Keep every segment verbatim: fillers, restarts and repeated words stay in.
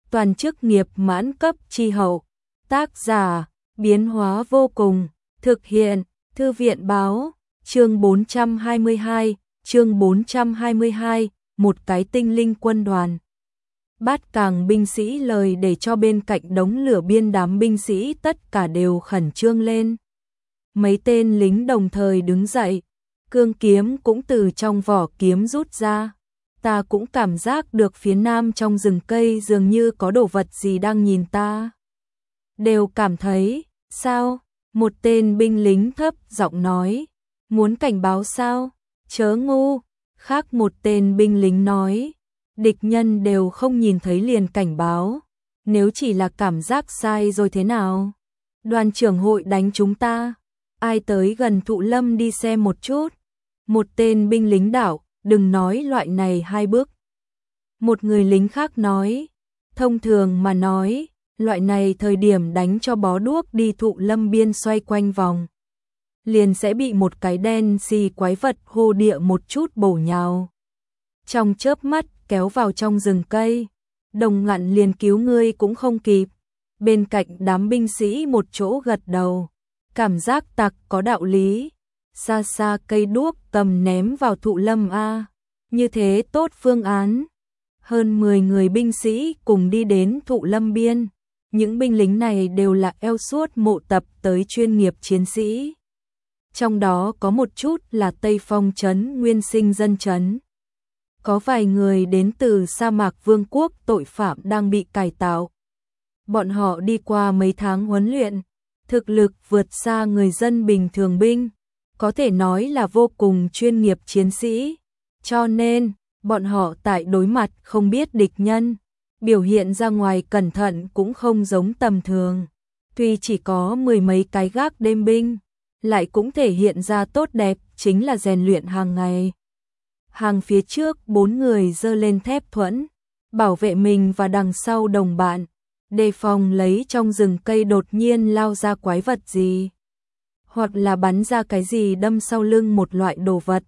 toàn chức nghiệp mãn cấp chi hậu. Tác giả, biến hóa vô cùng, thực hiện, Thư viện báo, chương bốn trăm hai mươi hai, chương bốn trăm hai mươi hai, một cái tinh linh quân đoàn. Bát càng binh sĩ lời để cho bên cạnh đống lửa biên đám binh sĩ tất cả đều khẩn trương lên. Mấy tên lính đồng thời đứng dậy, cương kiếm cũng từ trong vỏ kiếm rút ra. Ta cũng cảm giác được phía nam trong rừng cây dường như có đồ vật gì đang nhìn ta. Đều cảm thấy, sao? Một tên binh lính thấp giọng nói, muốn cảnh báo sao? Chớ ngu. Khác một tên binh lính nói, địch nhân đều không nhìn thấy liền cảnh báo, nếu chỉ là cảm giác sai rồi thế nào? Đoàn trưởng hội đánh chúng ta, ai tới gần Thụ Lâm đi xem một chút. Một tên binh lính đảo, đừng nói loại này hai bước. Một người lính khác nói, thông thường mà nói, loại này thời điểm đánh cho bó đuốc đi Thụ Lâm biên xoay quanh vòng, liền sẽ bị một cái đen xì quái vật hô địa một chút bổ nhào. Trong chớp mắt kéo vào trong rừng cây, đồng ngặn liền cứu ngươi cũng không kịp. Bên cạnh đám binh sĩ một chỗ gật đầu, cảm giác tặc có đạo lý. Xa xa cây đuốc tầm ném vào Thụ Lâm a, như thế tốt phương án. Hơn mười người binh sĩ cùng đi đến Thụ Lâm biên, những binh lính này đều là eo suốt mộ tập tới chuyên nghiệp chiến sĩ. Trong đó có một chút là Tây Phong trấn nguyên sinh dân trấn. Có vài người đến từ sa mạc vương quốc tội phạm đang bị cải tạo. Bọn họ đi qua mấy tháng huấn luyện, thực lực vượt xa người dân bình thường binh, có thể nói là vô cùng chuyên nghiệp chiến sĩ. Cho nên, bọn họ tại đối mặt không biết địch nhân, biểu hiện ra ngoài cẩn thận cũng không giống tầm thường. Tuy chỉ có mười mấy cái gác đêm binh, lại cũng thể hiện ra tốt đẹp, chính là rèn luyện hàng ngày. Hàng phía trước bốn người giơ lên thép thuẫn, bảo vệ mình và đằng sau đồng bạn, đề phòng lấy trong rừng cây đột nhiên lao ra quái vật gì, hoặc là bắn ra cái gì đâm sau lưng một loại đồ vật.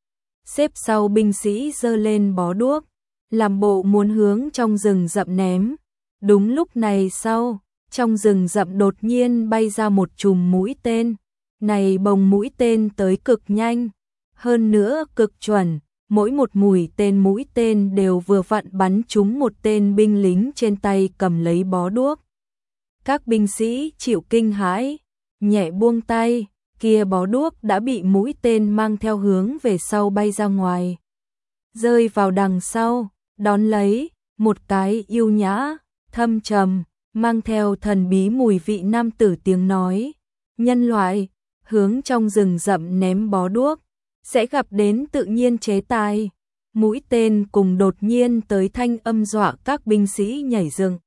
Xếp sau binh sĩ giơ lên bó đuốc, làm bộ muốn hướng trong rừng rậm ném. Đúng lúc này sau, trong rừng rậm đột nhiên bay ra một chùm mũi tên. Này bồng mũi tên tới cực nhanh, hơn nữa cực chuẩn, mỗi một mũi tên mũi tên đều vừa vặn bắn trúng một tên binh lính trên tay cầm lấy bó đuốc. Các binh sĩ chịu kinh hãi, nhẹ buông tay, kia bó đuốc đã bị mũi tên mang theo hướng về sau bay ra ngoài. Rơi vào đằng sau, đón lấy, một cái yêu nhã, thâm trầm, mang theo thần bí mùi vị nam tử tiếng nói. Nhân loại, hướng trong rừng rậm ném bó đuốc, sẽ gặp đến tự nhiên chế tài. Mũi tên cùng đột nhiên tới thanh âm dọa các binh sĩ nhảy dựng.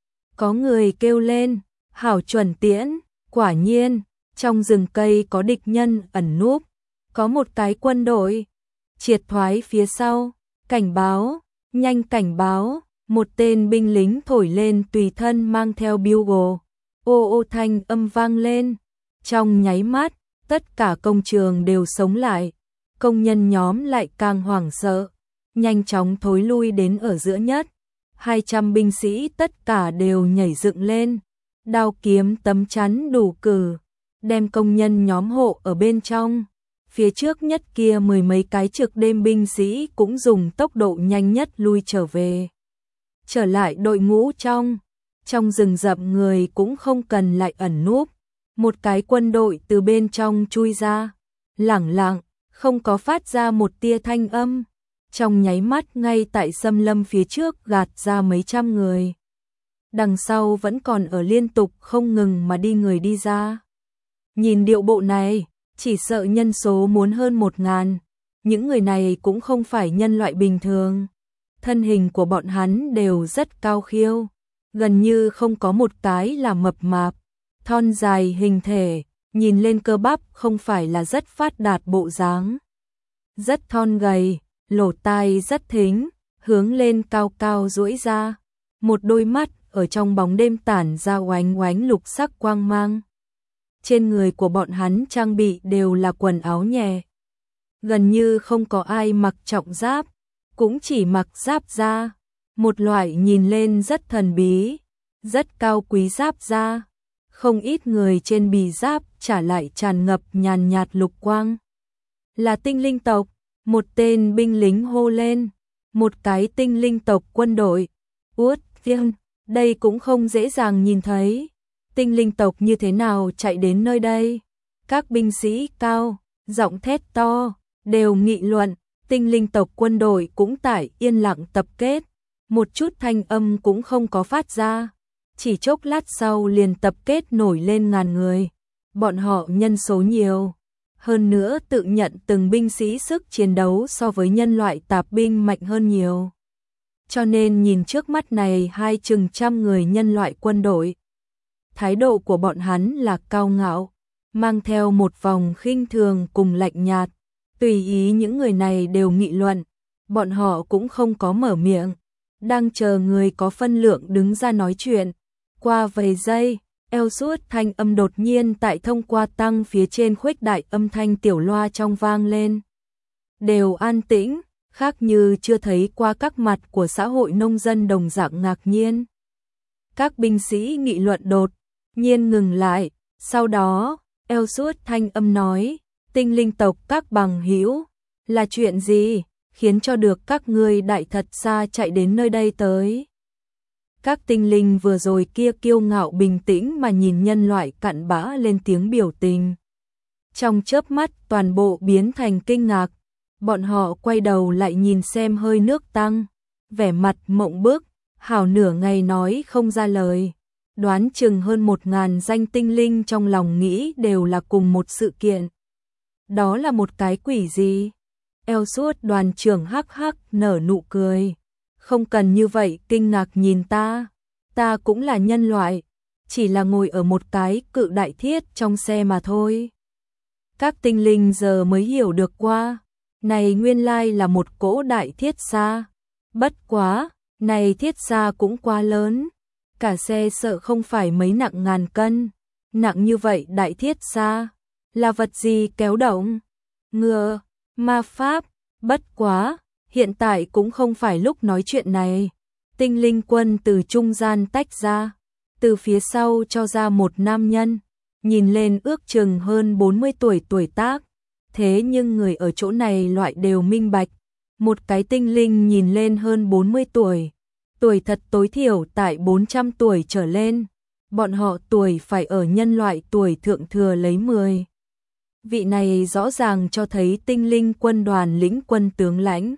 Có người kêu lên, hảo chuẩn tiễn, quả nhiên, trong rừng cây có địch nhân ẩn núp, có một cái quân đội. Triệt thoái phía sau, cảnh báo, nhanh cảnh báo, một tên binh lính thổi lên tùy thân mang theo bugle. Ô ô thanh âm vang lên. Trong nháy mắt, tất cả công trường đều sống lại, công nhân nhóm lại càng hoảng sợ, nhanh chóng thối lui đến ở giữa nhất. hai trăm binh sĩ tất cả đều nhảy dựng lên, đao kiếm tấm chắn đủ cử, đem công nhân nhóm hộ ở bên trong. Phía trước nhất kia mười mấy cái trực đêm binh sĩ cũng dùng tốc độ nhanh nhất lui trở về. Trở lại đội ngũ trong, trong rừng rậm người cũng không cần lại ẩn núp. Một cái quân đội từ bên trong chui ra, lẳng lặng, không có phát ra một tia thanh âm. Trong nháy mắt ngay tại xâm lâm phía trước gạt ra mấy trăm người. Đằng sau vẫn còn ở liên tục không ngừng mà đi người đi ra. Nhìn điệu bộ này, chỉ sợ nhân số muốn hơn một ngàn. Những người này cũng không phải nhân loại bình thường. Thân hình của bọn hắn đều rất cao khiêu, gần như không có một cái là mập mạp. Thon dài hình thể, nhìn lên cơ bắp không phải là rất phát đạt bộ dáng. Rất thon gầy, lỗ tai rất thính, hướng lên cao cao duỗi ra. Một đôi mắt ở trong bóng đêm tản ra oánh oánh lục sắc quang mang. Trên người của bọn hắn trang bị đều là quần áo nhẹ. Gần như không có ai mặc trọng giáp, cũng chỉ mặc giáp da. một loại nhìn lên rất thần bí, rất cao quý giáp da. Không ít người trên bì giáp trả lại tràn ngập nhàn nhạt lục quang. Là tinh linh tộc, một tên binh lính hô lên, một cái tinh linh tộc quân đội. Uất Thiên, đây cũng không dễ dàng nhìn thấy. Tinh linh tộc như thế nào chạy đến nơi đây? Các binh sĩ cao, giọng thét to, đều nghị luận. Tinh linh tộc quân đội cũng tại yên lặng tập kết, một chút thanh âm cũng không có phát ra. Chỉ chốc lát sau liền tập kết nổi lên ngàn người. Bọn họ nhân số nhiều, hơn nữa tự nhận từng binh sĩ sức chiến đấu so với nhân loại tạp binh mạnh hơn nhiều. Cho nên nhìn trước mắt này hai chừng trăm người nhân loại quân đội, thái độ của bọn hắn là cao ngạo, mang theo một vòng khinh thường cùng lạnh nhạt. Tùy ý những người này đều nghị luận, bọn họ cũng không có mở miệng, đang chờ người có phân lượng đứng ra nói chuyện. Qua vài giây, eo suốt thanh âm đột nhiên tại thông qua tăng phía trên khuếch đại âm thanh tiểu loa trong vang lên. Đều an tĩnh, khác như chưa thấy qua các mặt của xã hội nông dân đồng dạng ngạc nhiên. Các binh sĩ nghị luận đột nhiên ngừng lại, sau đó, eo suốt thanh âm nói, tinh linh tộc các bằng hữu, là chuyện gì, khiến cho được các ngươi đại thật xa chạy đến nơi đây tới. Các tinh linh vừa rồi kia kiêu ngạo bình tĩnh mà nhìn nhân loại cặn bã lên tiếng biểu tình. Trong chớp mắt toàn bộ biến thành kinh ngạc, bọn họ quay đầu lại nhìn xem hơi nước tăng, vẻ mặt mộng bức, hảo nửa ngày nói không ra lời. Đoán chừng hơn một ngàn danh tinh linh trong lòng nghĩ đều là cùng một sự kiện. Đó là một cái quỷ gì? Eo suốt đoàn trưởng hắc hắc nở nụ cười. Không cần như vậy kinh ngạc nhìn ta. Ta cũng là nhân loại. Chỉ là ngồi ở một cái cự đại thiết trong xe mà thôi. Các tinh linh giờ mới hiểu được qua. Này nguyên lai là một cỗ đại thiết xa. Bất quá, này thiết xa cũng quá lớn. Cả xe sợ không phải mấy nặng ngàn cân. Nặng như vậy đại thiết xa. Là vật gì kéo động? Ngựa, ma pháp, bất quá, hiện tại cũng không phải lúc nói chuyện này. Tinh linh quân từ trung gian tách ra, từ phía sau cho ra một nam nhân, nhìn lên ước chừng hơn bốn mươi tuổi tuổi tác. Thế nhưng người ở chỗ này loại đều minh bạch, một cái tinh linh nhìn lên hơn bốn mươi tuổi, tuổi thật tối thiểu tại bốn trăm tuổi trở lên, bọn họ tuổi phải ở nhân loại tuổi thượng thừa lấy mười. Vị này rõ ràng cho thấy tinh linh quân đoàn lĩnh quân tướng lãnh.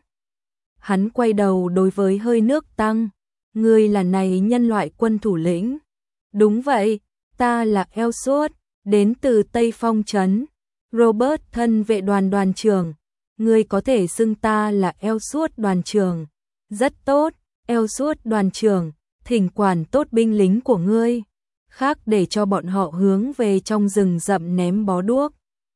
Hắn quay đầu đối với hơi nước tăng, ngươi là này nhân loại quân thủ lĩnh. Đúng vậy, ta là Elsuot, đến từ Tây Phong Trấn. Robert thân vệ đoàn đoàn trưởng, ngươi có thể xưng ta là Elsuot đoàn trưởng. Rất tốt, Elsuot đoàn trưởng, thỉnh quản tốt binh lính của ngươi, khác để cho bọn họ hướng về trong rừng rậm ném bó đuốc.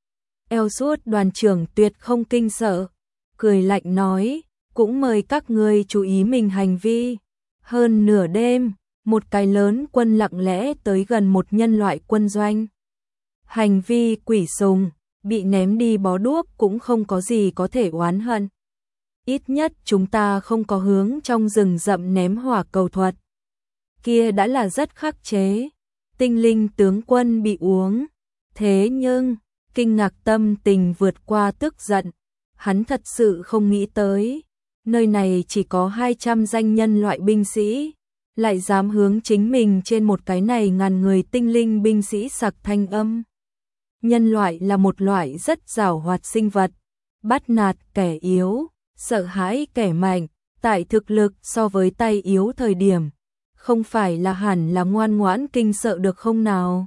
Elsuot đoàn trưởng tuyệt không kinh sợ, cười lạnh nói, cũng mời các ngươi chú ý mình hành vi. Hơn nửa đêm, một cái lớn quân lặng lẽ tới gần một nhân loại quân doanh. Hành vi quỷ sùng, bị ném đi bó đuốc cũng không có gì có thể oán hận. Ít nhất chúng ta không có hướng trong rừng rậm ném hỏa cầu thuật. Kia đã là rất khắc chế. Tinh linh tướng quân bị uống. Thế nhưng, kinh ngạc tâm tình vượt qua tức giận. Hắn thật sự không nghĩ tới. Nơi này chỉ có hai trăm danh nhân loại binh sĩ. Lại dám hướng chính mình trên một cái này ngàn người tinh linh binh sĩ sặc thanh âm. Nhân loại là một loại rất giàu hoạt sinh vật. Bắt nạt kẻ yếu, sợ hãi kẻ mạnh. Tại thực lực so với tay yếu thời điểm. Không phải là hẳn là ngoan ngoãn kinh sợ được không nào?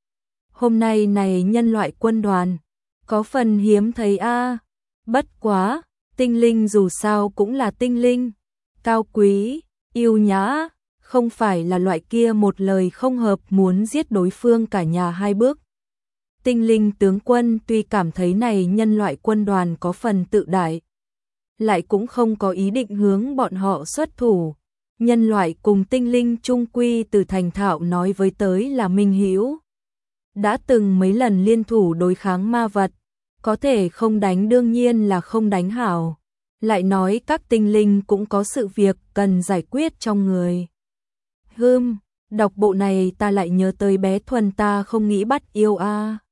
Hôm nay này nhân loại quân đoàn, có phần hiếm thấy a. Bất quá, tinh linh dù sao cũng là tinh linh, cao quý, yêu nhã, không phải là loại kia một lời không hợp muốn giết đối phương cả nhà hai bước. Tinh linh tướng quân tuy cảm thấy này nhân loại quân đoàn có phần tự đại, lại cũng không có ý định hướng bọn họ xuất thủ. Nhân loại cùng tinh linh chung quy từ thành thạo nói với tới là minh hữu. Đã từng mấy lần liên thủ đối kháng ma vật, có thể không đánh đương nhiên là không đánh hảo. lại nói các tinh linh cũng có sự việc cần giải quyết trong người. Hưm, đọc bộ này ta lại nhớ tới bé Thuần ta không nghĩ bắt yêu a.